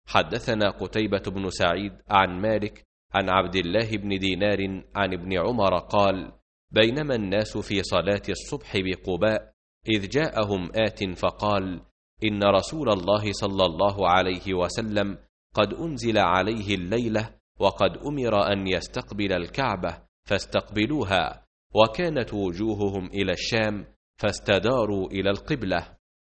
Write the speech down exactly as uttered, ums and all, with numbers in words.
حدثنا قتيبة بن سعيد عن مالك عن عبد الله بن دينار عن ابن عمر قال: بينما الناس في صلاة الصبح بقباء إذ جاءهم آت فقال: إن رسول الله صلى الله عليه وسلم قد أنزل عليه الليلة وقد أمر أن يستقبل الكعبة فاستقبلوها، وكانت وجوههم إلى الشام فاستداروا إلى القبلة.